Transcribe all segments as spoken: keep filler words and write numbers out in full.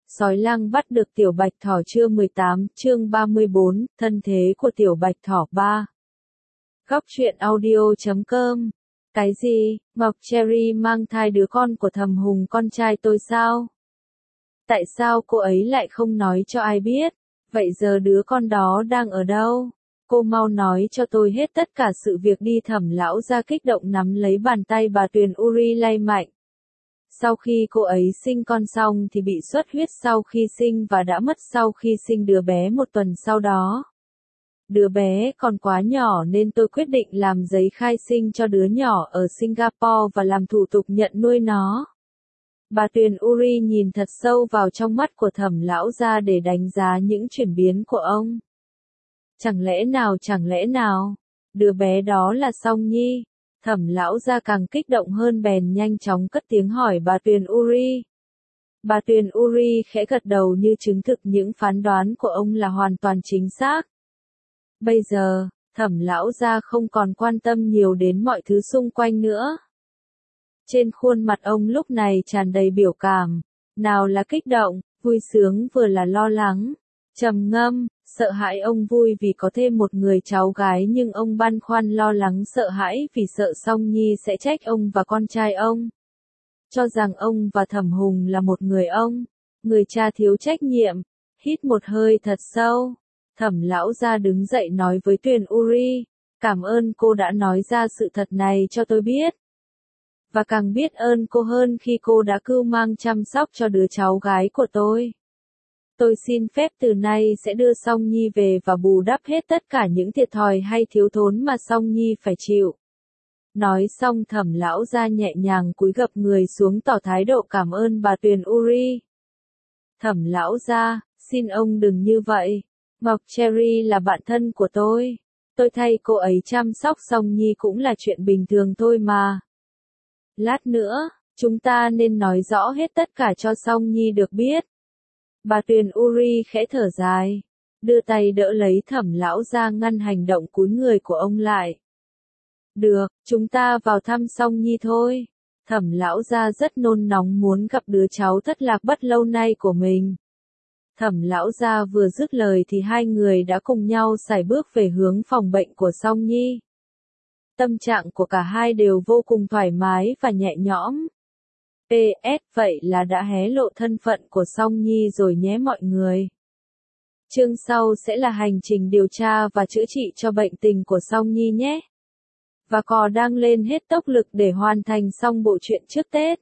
Sói lang bắt được tiểu bạch thỏ chương mười tám, chương ba mươi bốn, thân thế của tiểu bạch thỏ ba. Góc truyện audio chấm com. Cái gì, Ngọc Cherry mang thai đứa con của Thẩm Hùng con trai tôi sao? Tại sao cô ấy lại không nói cho ai biết? Vậy giờ đứa con đó đang ở đâu? Cô mau nói cho tôi hết tất cả sự việc đi. Thẩm lão gia kích động nắm lấy bàn tay bà Tuyền Uri lay mạnh. Sau khi cô ấy sinh con xong thì bị xuất huyết sau khi sinh và đã mất sau khi sinh đứa bé một tuần sau đó. Đứa bé còn quá nhỏ nên tôi quyết định làm giấy khai sinh cho đứa nhỏ ở Singapore và làm thủ tục nhận nuôi nó. Bà Tuyền Uri nhìn thật sâu vào trong mắt của Thẩm lão gia để đánh giá những chuyển biến của ông. Chẳng lẽ nào chẳng lẽ nào, đứa bé đó là Song Nhi? Thẩm lão gia càng kích động hơn bèn nhanh chóng cất tiếng hỏi bà Tuyền Uri. Bà Tuyền Uri khẽ gật đầu như chứng thực những phán đoán của ông là hoàn toàn chính xác. Bây giờ, Thẩm lão gia không còn quan tâm nhiều đến mọi thứ xung quanh nữa. Trên khuôn mặt ông lúc này tràn đầy biểu cảm, nào là kích động, vui sướng vừa là lo lắng, trầm ngâm, sợ hãi. Ông vui vì có thêm một người cháu gái nhưng ông băn khoăn lo lắng sợ hãi vì sợ Song Nhi sẽ trách ông và con trai ông. Cho rằng ông và Thẩm Hùng là một người ông, người cha thiếu trách nhiệm. Hít một hơi thật sâu, Thẩm lão gia đứng dậy nói với Tuyền Uri, cảm ơn cô đã nói ra sự thật này cho tôi biết. Và càng biết ơn cô hơn khi cô đã cưu mang chăm sóc cho đứa cháu gái của tôi. Tôi xin phép từ nay sẽ đưa Song Nhi về và bù đắp hết tất cả những thiệt thòi hay thiếu thốn mà Song Nhi phải chịu. Nói xong Thẩm lão gia nhẹ nhàng cúi gập người xuống tỏ thái độ cảm ơn bà Tuyền Uri. Thẩm lão gia, xin ông đừng như vậy. Ngọc Cherry là bạn thân của tôi. Tôi thay cô ấy chăm sóc Song Nhi cũng là chuyện bình thường thôi mà. Lát nữa, chúng ta nên nói rõ hết tất cả cho Song Nhi được biết. Bà Tuyền Uri khẽ thở dài, đưa tay đỡ lấy Thẩm lão gia ngăn hành động cúi người của ông lại. Được, chúng ta vào thăm Song Nhi thôi. Thẩm lão gia rất nôn nóng muốn gặp đứa cháu thất lạc bất lâu nay của mình. Thẩm lão gia vừa dứt lời thì hai người đã cùng nhau sải bước về hướng phòng bệnh của Song Nhi. Tâm trạng của cả hai đều vô cùng thoải mái và nhẹ nhõm. pê ét vậy là đã hé lộ thân phận của Song Nhi rồi nhé mọi người. Chương sau sẽ là hành trình điều tra và chữa trị cho bệnh tình của Song Nhi nhé. Và cò đang lên hết tốc lực để hoàn thành xong bộ truyện trước Tết.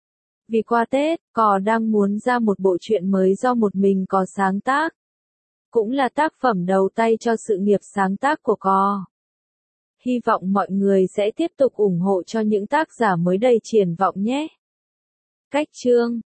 Vì qua Tết, cò đang muốn ra một bộ truyện mới do một mình cò sáng tác. Cũng là tác phẩm đầu tay cho sự nghiệp sáng tác của cò. Hy vọng mọi người sẽ tiếp tục ủng hộ cho những tác giả mới đầy triển vọng nhé. Cách chương